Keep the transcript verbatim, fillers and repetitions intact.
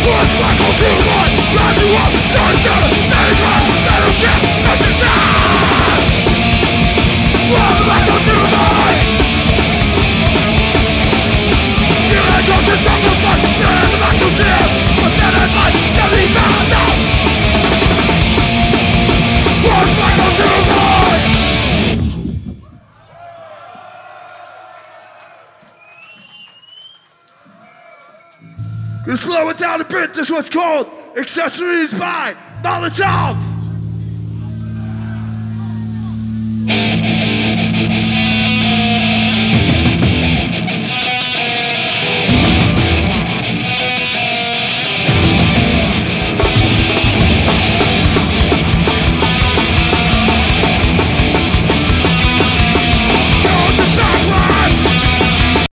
What's Michael to one? Round you up, charge down, let it go, let it get, let it down. What's Michael to one? Here I go to sacrifice, you're in the back to fear, but then I fight, never found out. What's Michael to one? Gonna slow it down a bit, this one's called Accessories by Molotov.